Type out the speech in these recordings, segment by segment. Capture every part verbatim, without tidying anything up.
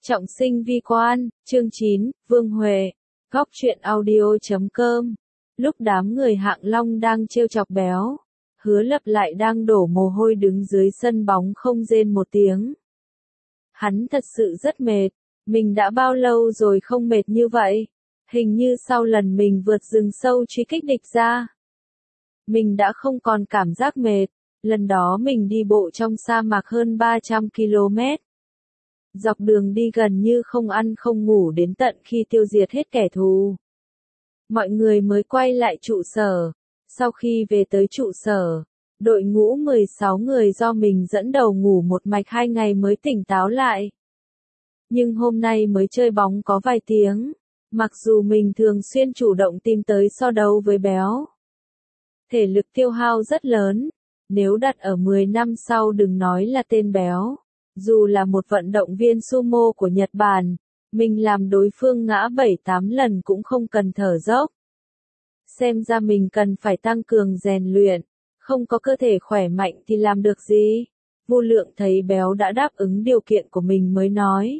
Trọng sinh vi quan, chương chín, Vương Huệ, góc truyện audio chấm com. Lúc đám người Hạng Long đang trêu chọc Béo, Hứa Lập lại đang đổ mồ hôi đứng dưới sân bóng không rên một tiếng. Hắn thật sự rất mệt, mình đã bao lâu rồi không mệt như vậy, hình như sau lần mình vượt rừng sâu truy kích địch ra. Mình đã không còn cảm giác mệt, lần đó mình đi bộ trong sa mạc hơn ba trăm ki lô mét. Dọc đường đi gần như không ăn không ngủ đến tận khi tiêu diệt hết kẻ thù. Mọi người mới quay lại trụ sở. Sau khi về tới trụ sở, đội ngũ mười sáu người do mình dẫn đầu ngủ một mạch hai ngày mới tỉnh táo lại. Nhưng hôm nay mới chơi bóng có vài tiếng, mặc dù mình thường xuyên chủ động tìm tới so đấu với Béo. Thể lực tiêu hao rất lớn, nếu đặt ở mười năm sau đừng nói là tên Béo. Dù là một vận động viên sumo của Nhật Bản, mình làm đối phương ngã bảy tám lần cũng không cần thở dốc. Xem ra mình cần phải tăng cường rèn luyện, không có cơ thể khỏe mạnh thì làm được gì. Vô Lượng thấy Béo đã đáp ứng điều kiện của mình mới nói.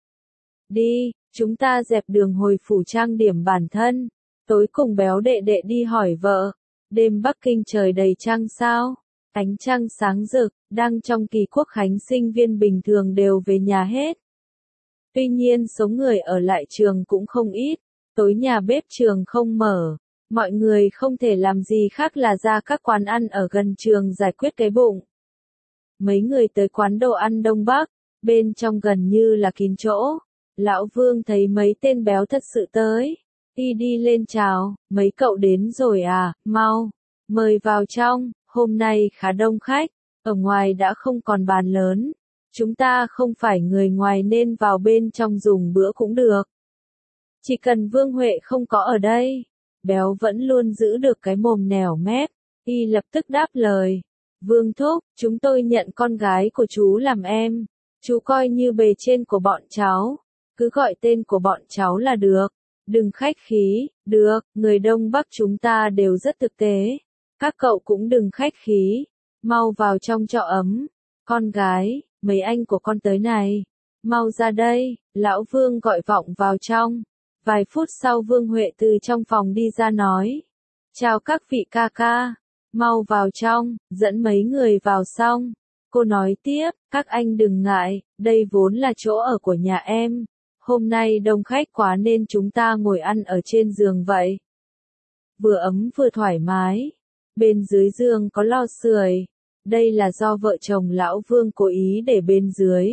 Đi, chúng ta dẹp đường hồi phủ trang điểm bản thân. Tối cùng Béo đệ đệ đi hỏi vợ, đêm Bắc Kinh trời đầy trăng sao? Ánh trăng sáng rực, đang trong kỳ quốc khánh sinh viên bình thường đều về nhà hết. Tuy nhiên số người ở lại trường cũng không ít, tối nhà bếp trường không mở, mọi người không thể làm gì khác là ra các quán ăn ở gần trường giải quyết cái bụng. Mấy người tới quán đồ ăn Đông Bắc, bên trong gần như là kín chỗ. Lão Vương thấy mấy tên béo thật sự tới, y đi lên chào, mấy cậu đến rồi à, mau, mời vào trong. Hôm nay khá đông khách, ở ngoài đã không còn bàn lớn. Chúng ta không phải người ngoài nên vào bên trong dùng bữa cũng được. Chỉ cần Vương Huệ không có ở đây. Béo vẫn luôn giữ được cái mồm nẻo mép. Y lập tức đáp lời. Vương Thúc, chúng tôi nhận con gái của chú làm em. Chú coi như bề trên của bọn cháu. Cứ gọi tên của bọn cháu là được. Đừng khách khí, được, người Đông Bắc chúng ta đều rất thực tế. Các cậu cũng đừng khách khí, mau vào trong trọ ấm. Con gái, mấy anh của con tới này, mau ra đây, Lão Vương gọi vọng vào trong. Vài phút sau Vương Huệ từ trong phòng đi ra nói. Chào các vị ca ca, mau vào trong, dẫn mấy người vào xong. Cô nói tiếp, các anh đừng ngại, đây vốn là chỗ ở của nhà em. Hôm nay đông khách quá nên chúng ta ngồi ăn ở trên giường vậy. Vừa ấm vừa thoải mái. Bên dưới giường có lò sưởi, đây là do vợ chồng Lão Vương cố ý để bên dưới.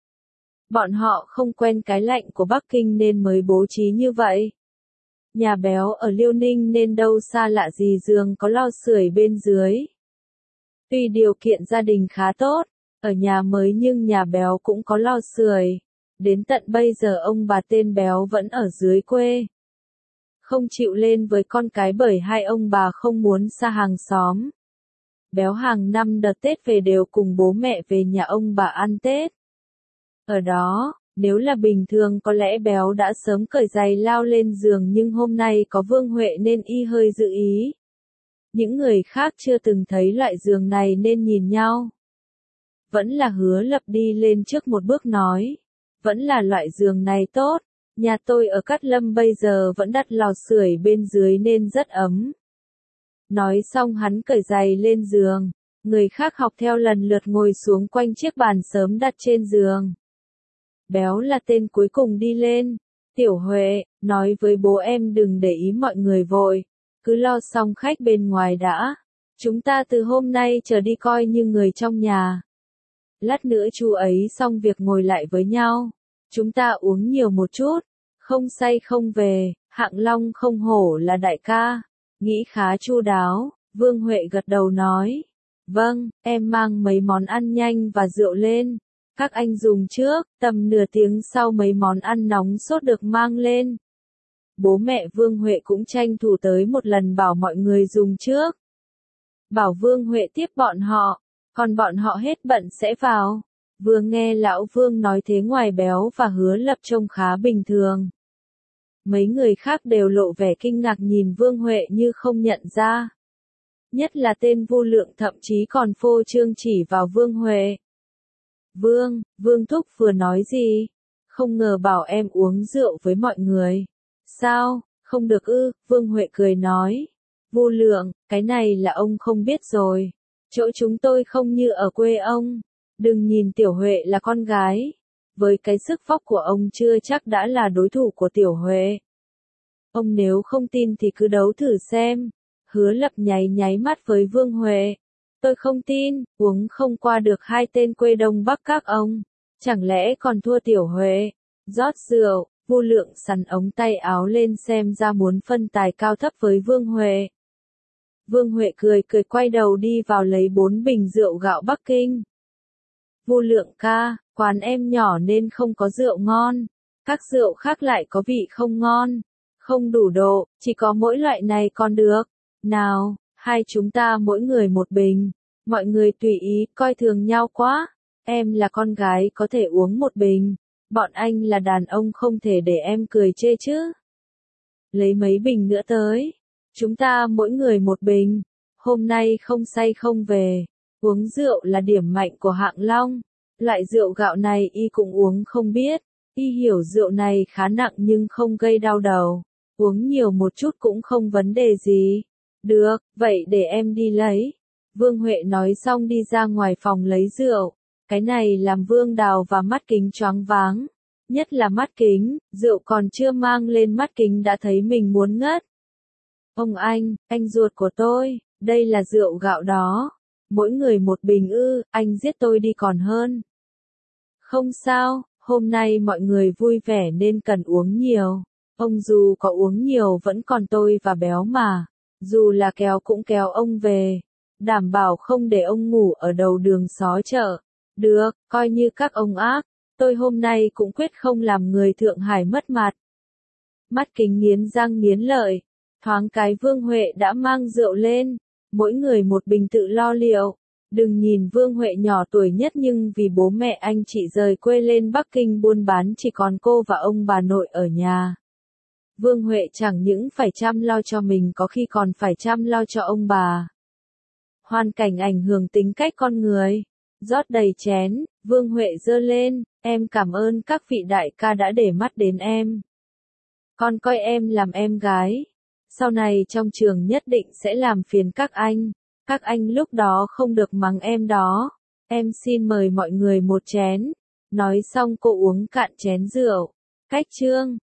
Bọn họ không quen cái lạnh của Bắc Kinh nên mới bố trí như vậy. Nhà Béo ở Liêu Ninh nên đâu xa lạ gì giường có lò sưởi bên dưới. Tuy điều kiện gia đình khá tốt, ở nhà mới nhưng nhà Béo cũng có lò sưởi. Đến tận bây giờ ông bà tên Béo vẫn ở dưới quê. Không chịu lên với con cái bởi hai ông bà không muốn xa hàng xóm. Béo hàng năm đợt Tết về đều cùng bố mẹ về nhà ông bà ăn Tết. Ở đó, nếu là bình thường có lẽ Béo đã sớm cởi giày lao lên giường nhưng hôm nay có Vương Huệ nên y hơi giữ ý. Những người khác chưa từng thấy loại giường này nên nhìn nhau. Vẫn là Hứa Lập đi lên trước một bước nói. Vẫn là loại giường này tốt. Nhà tôi ở Cát Lâm bây giờ vẫn đặt lò sưởi bên dưới nên rất ấm. Nói xong hắn cởi giày lên giường, người khác học theo lần lượt ngồi xuống quanh chiếc bàn sớm đặt trên giường. Béo là tên cuối cùng đi lên. Tiểu Huệ, nói với bố em đừng để ý mọi người vội, cứ lo xong khách bên ngoài đã. Chúng ta từ hôm nay trở đi coi như người trong nhà. Lát nữa chú ấy xong việc ngồi lại với nhau. Chúng ta uống nhiều một chút, không say không về, Hạng Long không hổ là đại ca, nghĩ khá chu đáo. Vương Huệ gật đầu nói, vâng, em mang mấy món ăn nhanh và rượu lên, các anh dùng trước, tầm nửa tiếng sau mấy món ăn nóng sốt được mang lên. Bố mẹ Vương Huệ cũng tranh thủ tới một lần bảo mọi người dùng trước. Bảo Vương Huệ tiếp bọn họ, còn bọn họ hết bận sẽ vào. Vừa nghe Lão Vương nói thế ngoài Béo và Hứa Lập trông khá bình thường. Mấy người khác đều lộ vẻ kinh ngạc nhìn Vương Huệ như không nhận ra. Nhất là tên Vô Lượng thậm chí còn phô trương chỉ vào Vương Huệ. Vương, Vương Thúc vừa nói gì? không ngờ bảo em uống rượu với mọi người. Sao, không được ư? Vương Huệ cười nói. Vô Lượng, cái này là ông không biết rồi. Chỗ chúng tôi không như ở quê ông. Đừng nhìn Tiểu Huệ là con gái. Với cái sức vóc của ông chưa chắc đã là đối thủ của Tiểu Huệ. Ông nếu không tin thì cứ đấu thử xem. Hứa Lập nháy nháy mắt với Vương Huệ. Tôi không tin, uống không qua được hai tên quê Đông Bắc các ông. Chẳng lẽ còn thua Tiểu Huệ? Rót rượu, Vô Lượng sắn ống tay áo lên xem ra muốn phân tài cao thấp với Vương Huệ. Vương Huệ cười cười quay đầu đi vào lấy bốn bình rượu gạo Bắc Kinh. Vô Lượng ca, quán em nhỏ nên không có rượu ngon. Các rượu khác lại có vị không ngon. Không đủ độ, chỉ có mỗi loại này còn được. Nào, hai chúng ta mỗi người một bình. Mọi người tùy ý, coi thường nhau quá. Em là con gái có thể uống một bình. Bọn anh là đàn ông không thể để em cười chê chứ. Lấy mấy bình nữa tới. Chúng ta mỗi người một bình. Hôm nay không say không về. Uống rượu là điểm mạnh của Hạng Long. Loại rượu gạo này y cũng uống không biết. Y hiểu rượu này khá nặng nhưng không gây đau đầu. Uống nhiều một chút cũng không vấn đề gì. Được, vậy để em đi lấy. Vương Huệ nói xong đi ra ngoài phòng lấy rượu. Cái này làm Vương Đào và Mắt Kính choáng váng. Nhất là Mắt Kính, rượu còn chưa mang lên Mắt Kính đã thấy mình muốn ngất. Ông anh, anh ruột của tôi, đây là rượu gạo đó. Mỗi người một bình ư, anh giết tôi đi còn hơn. Không sao, hôm nay mọi người vui vẻ nên cần uống nhiều. Ông dù có uống nhiều vẫn còn tôi và béo mà. Dù là kéo cũng kéo ông về. Đảm bảo không để ông ngủ ở đầu đường xó chợ. Được, coi như các ông ác. Tôi hôm nay cũng quyết không làm người Thượng Hải mất mặt. Mắt Kính nghiến răng nghiến lợi. Thoáng cái Vương Huệ đã mang rượu lên. Mỗi người một bình tự lo liệu. Đừng nhìn Vương Huệ nhỏ tuổi nhất nhưng vì bố mẹ anh chị rời quê lên Bắc Kinh buôn bán chỉ còn cô và ông bà nội ở nhà. Vương Huệ chẳng những phải chăm lo cho mình có khi còn phải chăm lo cho ông bà. Hoàn cảnh ảnh hưởng tính cách con người. Rót đầy chén, Vương Huệ giơ lên, em cảm ơn các vị đại ca đã để mắt đến em. Con coi em làm em gái. Sau này trong trường nhất định sẽ làm phiền các anh. Các anh lúc đó không được mắng em đó. Em xin mời mọi người một chén. Nói xong cô uống cạn chén rượu. Cách chương.